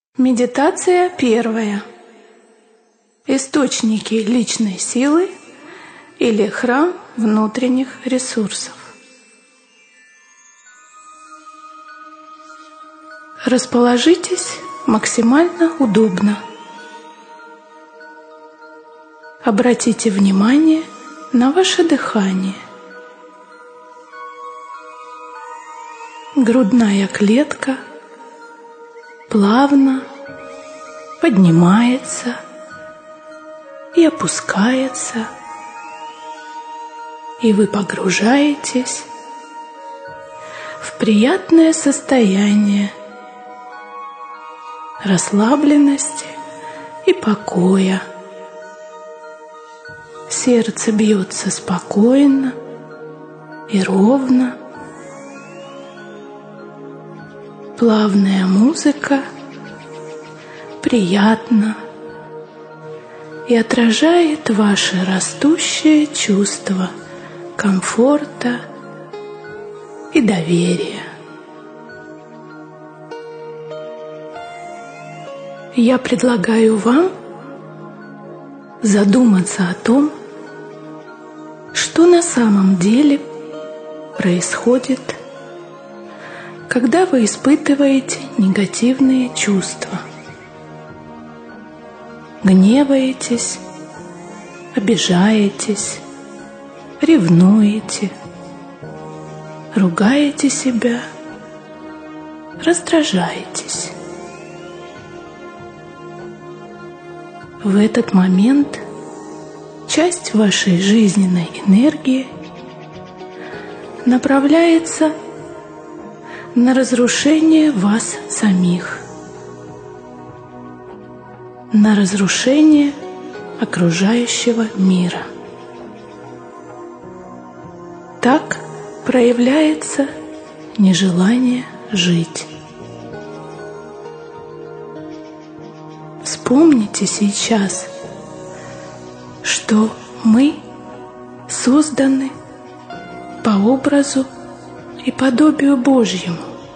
Медитация первая. Источники личной силы или храм внутренних ресурсов. Расположитесь максимально удобно. Обратите внимание на ваше дыхание. Грудная клетка плавно поднимается и опускается, и вы погружаетесь в приятное состояние расслабленности и покоя. Сердце бьется спокойно и ровно. Плавная музыка приятна и отражает ваше растущее чувство комфорта и доверия. Я предлагаю вам задуматься о том, что на самом деле происходит, когда вы испытываете негативные чувства. Гневаетесь, обижаетесь, ревнуете, ругаете себя, раздражаетесь. В этот момент часть вашей жизненной энергии направляется на разрушение вас самих, на разрушение окружающего мира. Так проявляется нежелание жить. Вспомните сейчас, что мы созданы по образу и подобию Божьему.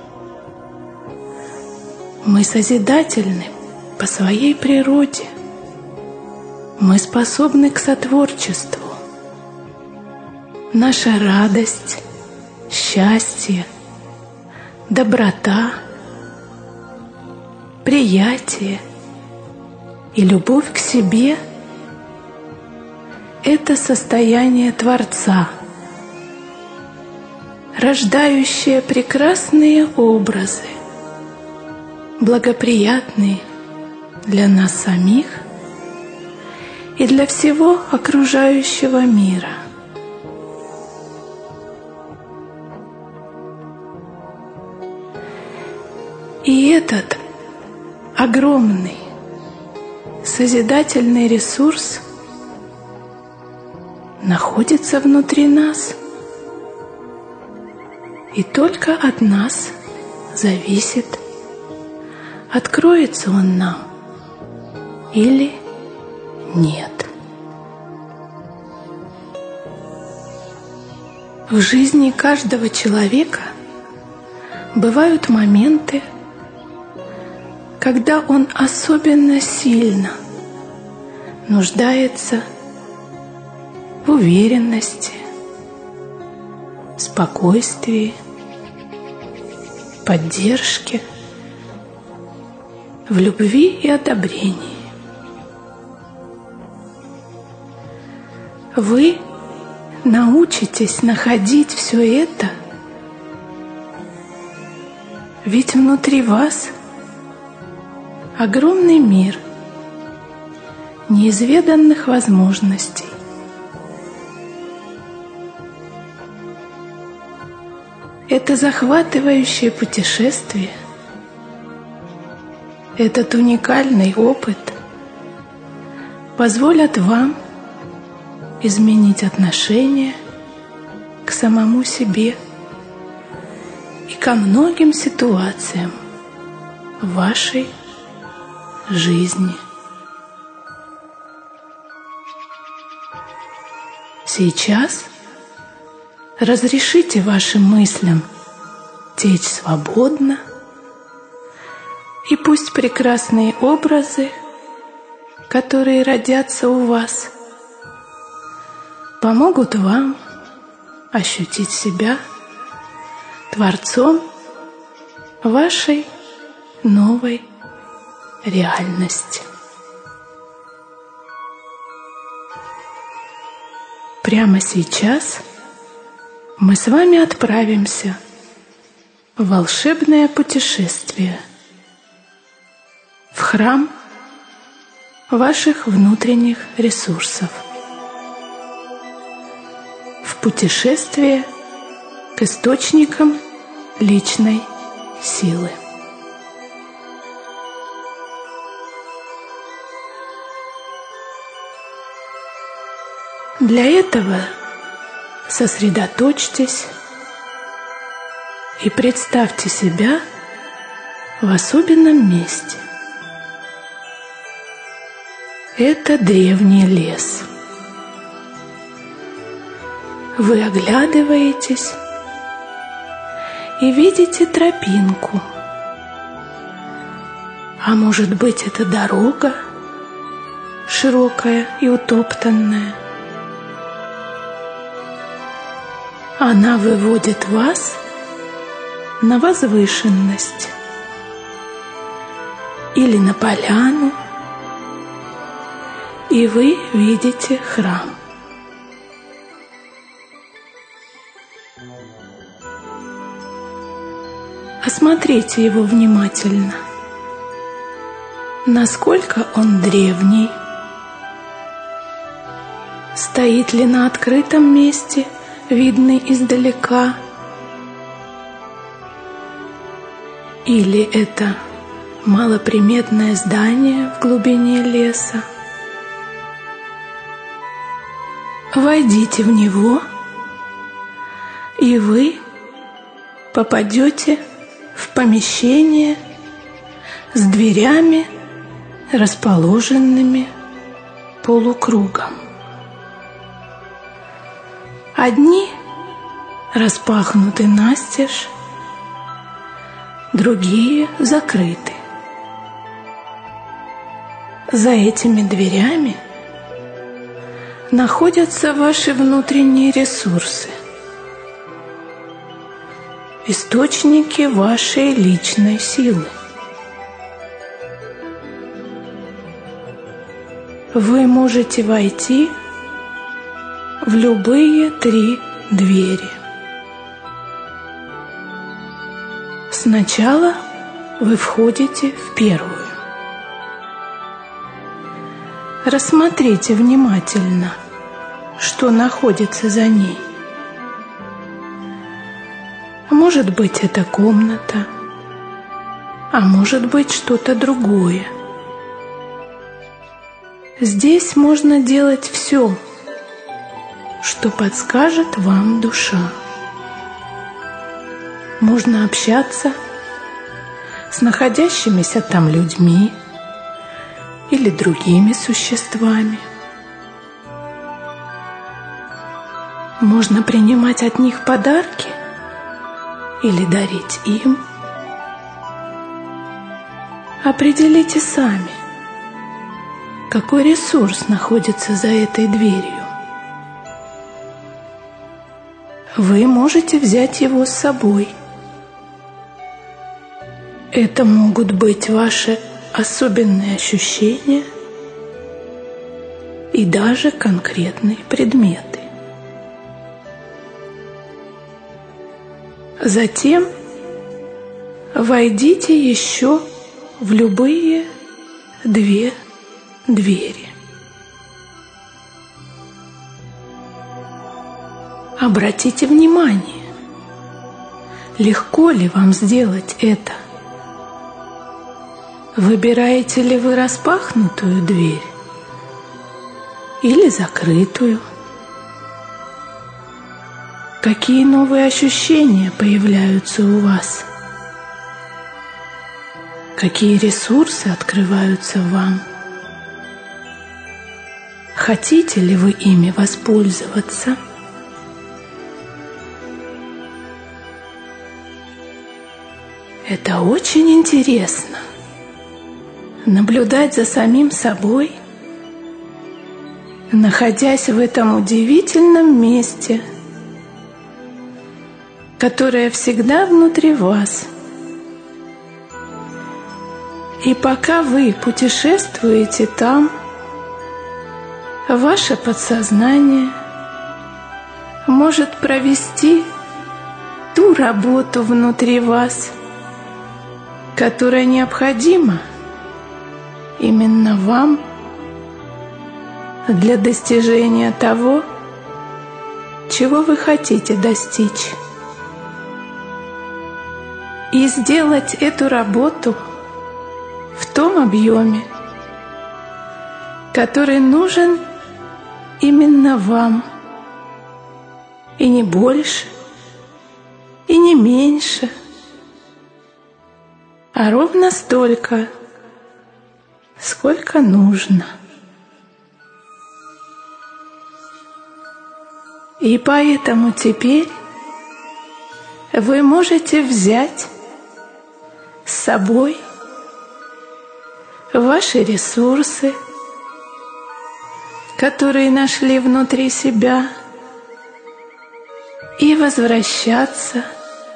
Мы созидательны по своей природе. Мы способны к сотворчеству. Наша радость, счастье, доброта, приятие и любовь к себе – это состояние Творца, рождающее прекрасные образы, благоприятные для нас самих и для всего окружающего мира. И этот огромный созидательный ресурс находится внутри нас, и только от нас зависит, откроется он нам или нет. В жизни каждого человека бывают моменты, когда он особенно сильно нуждается в уверенности, спокойствии, поддержке, в любви и одобрении. Вы научитесь находить все это, ведь внутри вас огромный мир неизведанных возможностей. Это захватывающее путешествие, этот уникальный опыт позволят вам изменить отношение к самому себе и ко многим ситуациям в вашей жизни. Сейчас разрешите вашим мыслям течь свободно, И пусть прекрасные образы, которые родятся у вас, помогут вам ощутить себя творцом вашей новой реальности. Прямо сейчас мы с вами отправимся в волшебное путешествие в храм ваших внутренних ресурсов, в путешествие к источникам личной силы. Для этого сосредоточьтесь и представьте себя в особенном месте. Это древний лес. Вы оглядываетесь и видите тропинку. А может быть, это дорога, широкая и утоптанная. Она выводит вас на возвышенность или на поляну, и вы видите храм. Осмотрите его внимательно. Насколько он древний? Стоит ли на открытом месте, видный издалека? Или это малоприметное здание в глубине леса? Войдите в него, и вы попадете в помещение с дверями, расположенными полукругом. Одни распахнуты настежь, другие закрыты. За этими дверями находятся ваши внутренние ресурсы, источники вашей личной силы. Вы можете войти в любые 3 двери. Сначала вы входите в первую. Рассмотрите внимательно, что находится за ней. Может быть, это комната, а может быть, что-то другое. Здесь можно делать все, что подскажет вам душа. Можно общаться с находящимися там людьми или другими существами. Можно принимать от них подарки или дарить им. Определите сами, какой ресурс находится за этой дверью. Вы можете взять его с собой. Это могут быть ваши особенные ощущения и даже конкретные предметы. Затем войдите еще в любые 2 двери. Обратите внимание, легко ли вам сделать это? Выбираете ли вы распахнутую дверь или закрытую? Какие новые ощущения появляются у вас? Какие ресурсы открываются вам? Хотите ли вы ими воспользоваться? Это очень интересно наблюдать за самим собой, находясь в этом удивительном месте, которое всегда внутри вас. И пока вы путешествуете там, ваше подсознание может провести ту работу внутри вас, которая необходима именно вам для достижения того, чего вы хотите достичь. И сделать эту работу в том объеме, который нужен именно вам, и не больше, и не меньше, а ровно столько, сколько нужно. И поэтому теперь вы можете взять с собой ваши ресурсы, которые нашли внутри себя, и возвращаться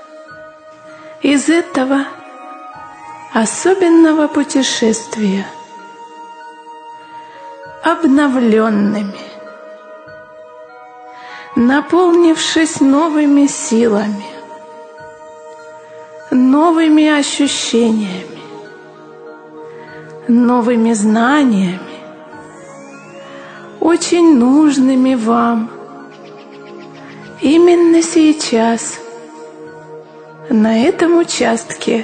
из этого особенного путешествия обновленными, наполнившись новыми силами, новыми ощущениями, новыми знаниями, очень нужными вам именно сейчас, на этом участке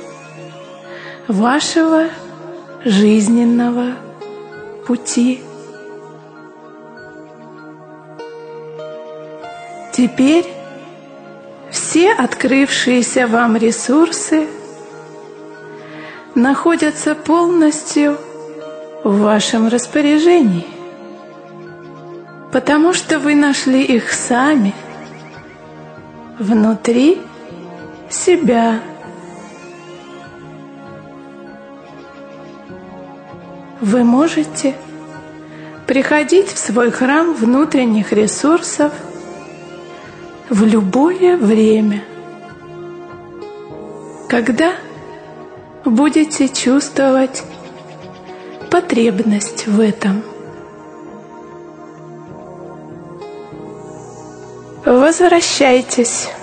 вашего жизненного пути. Теперь все открывшиеся вам ресурсы находятся полностью в вашем распоряжении, потому что вы нашли их сами внутри себя. Вы можете приходить в свой храм внутренних ресурсов в любое время, когда будете чувствовать потребность в этом. Возвращайтесь